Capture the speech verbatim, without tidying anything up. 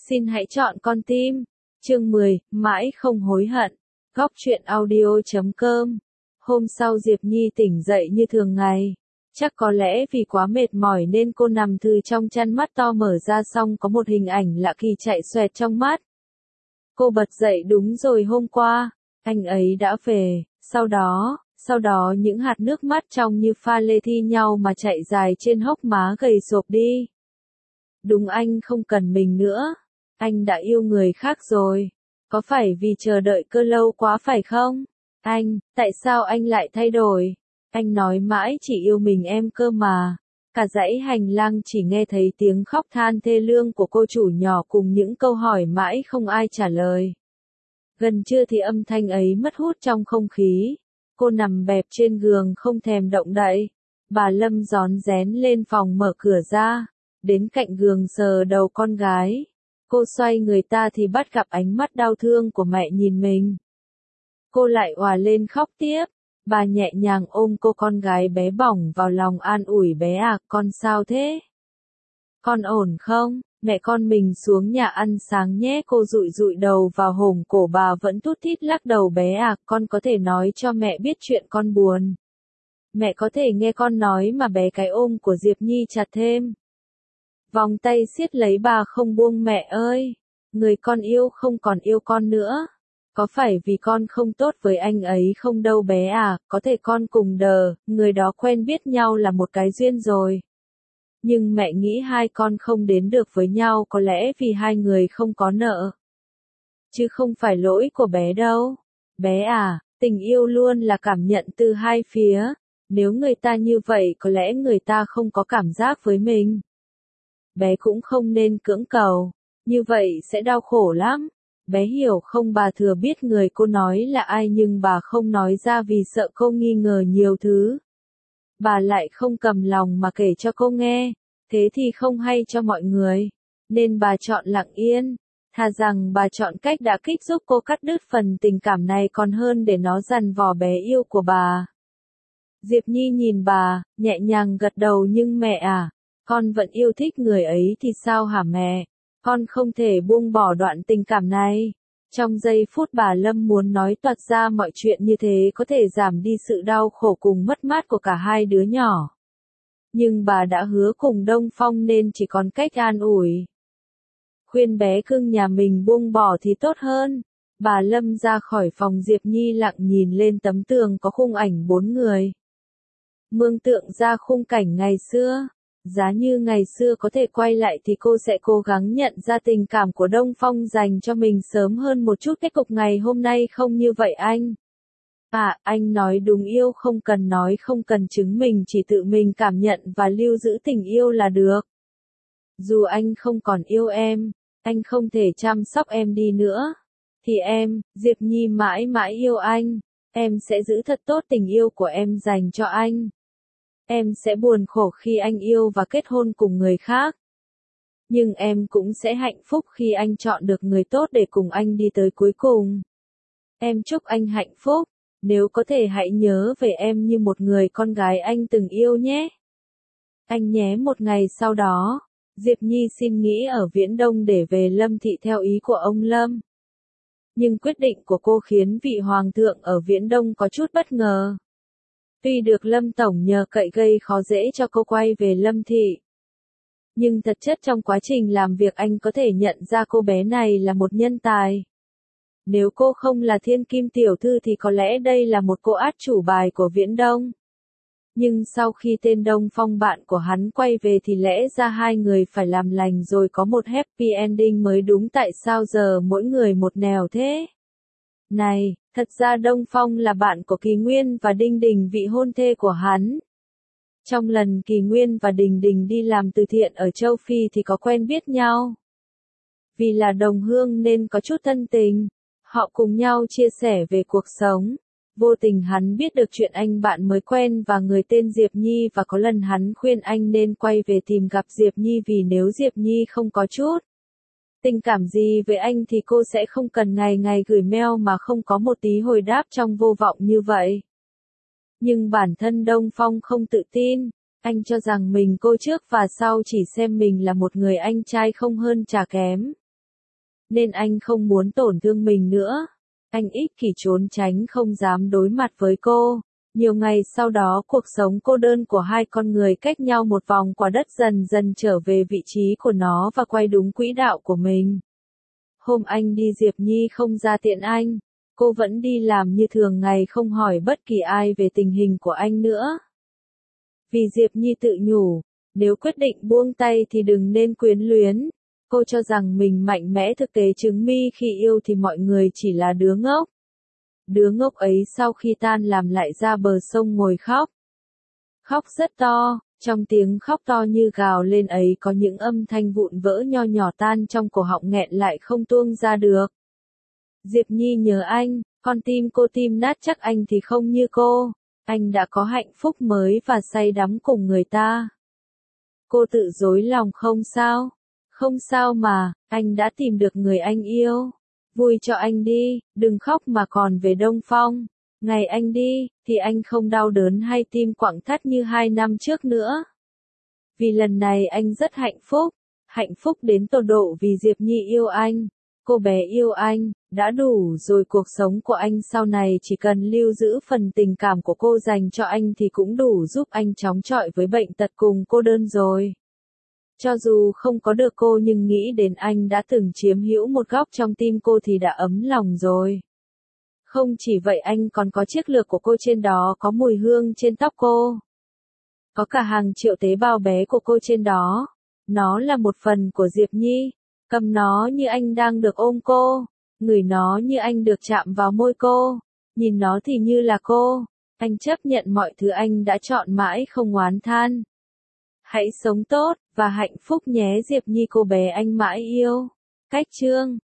Xin hãy chọn con tim. Chương mười, mãi không hối hận. Góc truyện audio chấm com. Hôm sau Diệp Nhi tỉnh dậy như thường ngày. Chắc có lẽ vì quá mệt mỏi nên cô nằm thư trong chăn, mắt to mở ra xong có một hình ảnh lạ kỳ chạy xoẹt trong mắt. Cô bật dậy, đúng rồi, hôm qua, anh ấy đã về. Sau đó, sau đó những hạt nước mắt trong như pha lê thi nhau mà chạy dài trên hốc má gầy xộp đi. Đúng, anh không cần mình nữa. Anh đã yêu người khác rồi. Có phải vì chờ đợi cơ lâu quá phải không? Anh, tại sao anh lại thay đổi? Anh nói mãi chỉ yêu mình em cơ mà. Cả dãy hành lang chỉ nghe thấy tiếng khóc than thê lương của cô chủ nhỏ cùng những câu hỏi mãi không ai trả lời. Gần trưa thì âm thanh ấy mất hút trong không khí. Cô nằm bẹp trên giường không thèm động đậy. Bà Lâm rón rén lên phòng mở cửa ra. Đến cạnh giường sờ đầu con gái. Cô xoay người ta thì bắt gặp ánh mắt đau thương của mẹ nhìn mình. Cô lại òa lên khóc tiếp. Bà nhẹ nhàng ôm cô con gái bé bỏng vào lòng an ủi, bé à, con sao thế? Con ổn không? Mẹ con mình xuống nhà ăn sáng nhé. Cô dụi dụi đầu vào hổm cổ bà vẫn thút thít lắc đầu, bé à, con có thể nói cho mẹ biết chuyện con buồn. Mẹ có thể nghe con nói mà. Bé cái ôm của Diệp Nhi chặt thêm. Vòng tay siết lấy bà không buông. Mẹ ơi! Người con yêu không còn yêu con nữa. Có phải vì con không tốt với anh ấy không đâu bé à, có thể con cùng đờ, người đó quen biết nhau là một cái duyên rồi. Nhưng mẹ nghĩ hai con không đến được với nhau có lẽ vì hai người không có nợ. Chứ không phải lỗi của bé đâu. Bé à, tình yêu luôn là cảm nhận từ hai phía. Nếu người ta như vậy có lẽ người ta không có cảm giác với mình. Bé cũng không nên cưỡng cầu, như vậy sẽ đau khổ lắm. Bé hiểu không? Bà thừa biết người cô nói là ai nhưng bà không nói ra vì sợ cô nghi ngờ nhiều thứ. Bà lại không cầm lòng mà kể cho cô nghe, thế thì không hay cho mọi người. Nên bà chọn lặng yên, thà rằng bà chọn cách đả kích giúp cô cắt đứt phần tình cảm này còn hơn để nó dằn vò bé yêu của bà. Diệp Nhi nhìn bà, nhẹ nhàng gật đầu, nhưng mẹ à, con vẫn yêu thích người ấy thì sao hả mẹ? Con không thể buông bỏ đoạn tình cảm này. Trong giây phút bà Lâm muốn nói toạc ra mọi chuyện như thế có thể giảm đi sự đau khổ cùng mất mát của cả hai đứa nhỏ. Nhưng bà đã hứa cùng Đông Phong nên chỉ còn cách an ủi. Khuyên bé cưng nhà mình buông bỏ thì tốt hơn. Bà Lâm ra khỏi phòng, Diệp Nhi lặng nhìn lên tấm tường có khung ảnh bốn người. Mường tượng ra khung cảnh ngày xưa. Giá như ngày xưa có thể quay lại thì cô sẽ cố gắng nhận ra tình cảm của Đông Phong dành cho mình sớm hơn một chút. Kết cục ngày hôm nay không như vậy anh. À, anh nói đúng, yêu không cần nói, không cần chứng minh, chỉ tự mình cảm nhận và lưu giữ tình yêu là được. Dù anh không còn yêu em, anh không thể chăm sóc em đi nữa, thì em, Diệp Nhi mãi mãi yêu anh. Em sẽ giữ thật tốt tình yêu của em dành cho anh. Em sẽ buồn khổ khi anh yêu và kết hôn cùng người khác. Nhưng em cũng sẽ hạnh phúc khi anh chọn được người tốt để cùng anh đi tới cuối cùng. Em chúc anh hạnh phúc. Nếu có thể hãy nhớ về em như một người con gái anh từng yêu nhé. Anh nhé. Một ngày sau đó, Diệp Nhi xin nghỉ ở Viễn Đông để về Lâm Thị theo ý của ông Lâm. Nhưng quyết định của cô khiến vị hoàng thượng ở Viễn Đông có chút bất ngờ. Tuy được Lâm Tổng nhờ cậy gây khó dễ cho cô quay về Lâm Thị. Nhưng thật chất trong quá trình làm việc anh có thể nhận ra cô bé này là một nhân tài. Nếu cô không là thiên kim tiểu thư thì có lẽ đây là một cô át chủ bài của Viễn Đông. Nhưng sau khi tên Đông Phong bạn của hắn quay về thì lẽ ra hai người phải làm lành rồi có một happy ending mới đúng, tại sao giờ mỗi người một nẻo thế? Này, thật ra Đông Phong là bạn của Kỳ Nguyên và Đinh Đình, vị hôn thê của hắn. Trong lần Kỳ Nguyên và Đình Đình đi làm từ thiện ở châu Phi thì có quen biết nhau. Vì là đồng hương nên có chút thân tình. Họ cùng nhau chia sẻ về cuộc sống. Vô tình hắn biết được chuyện anh bạn mới quen và người tên Diệp Nhi, và có lần hắn khuyên anh nên quay về tìm gặp Diệp Nhi vì nếu Diệp Nhi không có chút tình cảm gì với anh thì cô sẽ không cần ngày ngày gửi mail mà không có một tí hồi đáp trong vô vọng như vậy. Nhưng bản thân Đông Phong không tự tin, anh cho rằng mình cô trước và sau chỉ xem mình là một người anh trai không hơn chả kém. nên anh không muốn tổn thương mình nữa. Anh ích kỷ trốn tránh không dám đối mặt với cô. Nhiều ngày sau đó cuộc sống cô đơn của hai con người cách nhau một vòng quả đất dần dần trở về vị trí của nó và quay đúng quỹ đạo của mình. Hôm anh đi Diệp Nhi không ra tiện anh. Cô vẫn đi làm như thường ngày không hỏi bất kỳ ai về tình hình của anh nữa. Vì Diệp Nhi tự nhủ, nếu quyết định buông tay thì đừng nên quyến luyến. Cô cho rằng mình mạnh mẽ thực tế chứng minh khi yêu thì mọi người chỉ là đứa ngốc. Đứa ngốc ấy sau khi tan làm lại ra bờ sông ngồi khóc. Khóc rất to, trong tiếng khóc to như gào lên ấy có những âm thanh vụn vỡ nho nhỏ tan trong cổ họng nghẹn lại không tuông ra được. Diệp Nhi nhớ anh, con tim cô tim nát chắc anh thì không như cô. Anh đã có hạnh phúc mới và say đắm cùng người ta. Cô tự dối lòng không sao. Không sao mà, anh đã tìm được người anh yêu. Vui cho anh đi, đừng khóc mà còn về Đông Phong. Ngày anh đi, thì anh không đau đớn hay tim quặn thắt như hai năm trước nữa. Vì lần này anh rất hạnh phúc. Hạnh phúc đến tột độ vì Diệp Nhi yêu anh. Cô bé yêu anh, đã đủ rồi cuộc sống của anh sau này chỉ cần lưu giữ phần tình cảm của cô dành cho anh thì cũng đủ giúp anh chống chọi với bệnh tật cùng cô đơn rồi. Cho dù không có được cô nhưng nghĩ đến anh đã từng chiếm hữu một góc trong tim cô thì đã ấm lòng rồi. Không chỉ vậy anh còn có chiếc lược của cô trên đó, có mùi hương trên tóc cô. Có cả hàng triệu tế bào bé của cô trên đó. Nó là một phần của Diệp Nhi. Cầm nó như anh đang được ôm cô. Ngửi nó như anh được chạm vào môi cô. Nhìn nó thì như là cô. Anh chấp nhận mọi thứ anh đã chọn mãi không oán than. Hãy sống tốt và hạnh phúc nhé Diệp Nhi cô bé anh mãi yêu. Cách chương